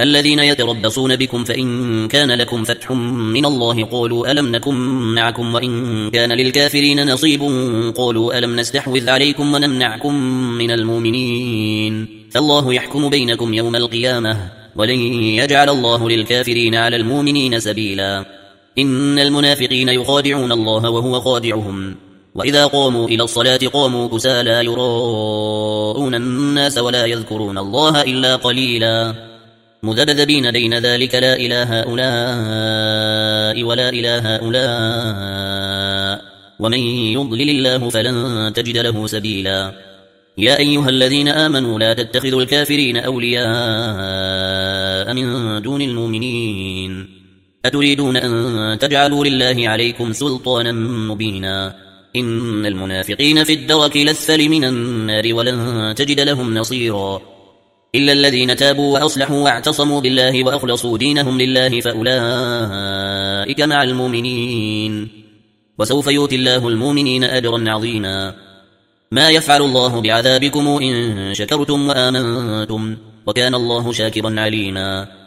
الذين يتربصون بكم فإن كان لكم فتح من الله قالوا ألم نكن معكم وإن كان للكافرين نصيب قالوا ألم نستحوذ عليكم ونمنعكم من المؤمنين فالله يحكم بينكم يوم القيامة ولن يجعل الله للكافرين على المؤمنين سبيلا إن المنافقين يخادعون الله وهو خادعهم وإذا قاموا إلى الصلاة قاموا كسالى يراءون الناس ولا يذكرون الله إلا قليلا مذبذبين بين ذلك لا إله هؤلاء ولا إله هؤلاء ومن يضلل الله فلن تجد له سبيلا يا أيها الذين آمنوا لا تتخذوا الكافرين أولياء من دون المؤمنين أتريدون أن تجعلوا لله عليكم سلطانا مبينا إن المنافقين في الدرك الأسفل من النار ولن تجد لهم نصيرا إلا الذين تابوا وأصلحوا واعتصموا بالله وأخلصوا دينهم لله فأولئك مع المؤمنين وسوف يؤتي الله المؤمنين أجرا عظيما ما يفعل الله بعذابكم إن شكرتم وآمنتم وكان الله شاكرا عليما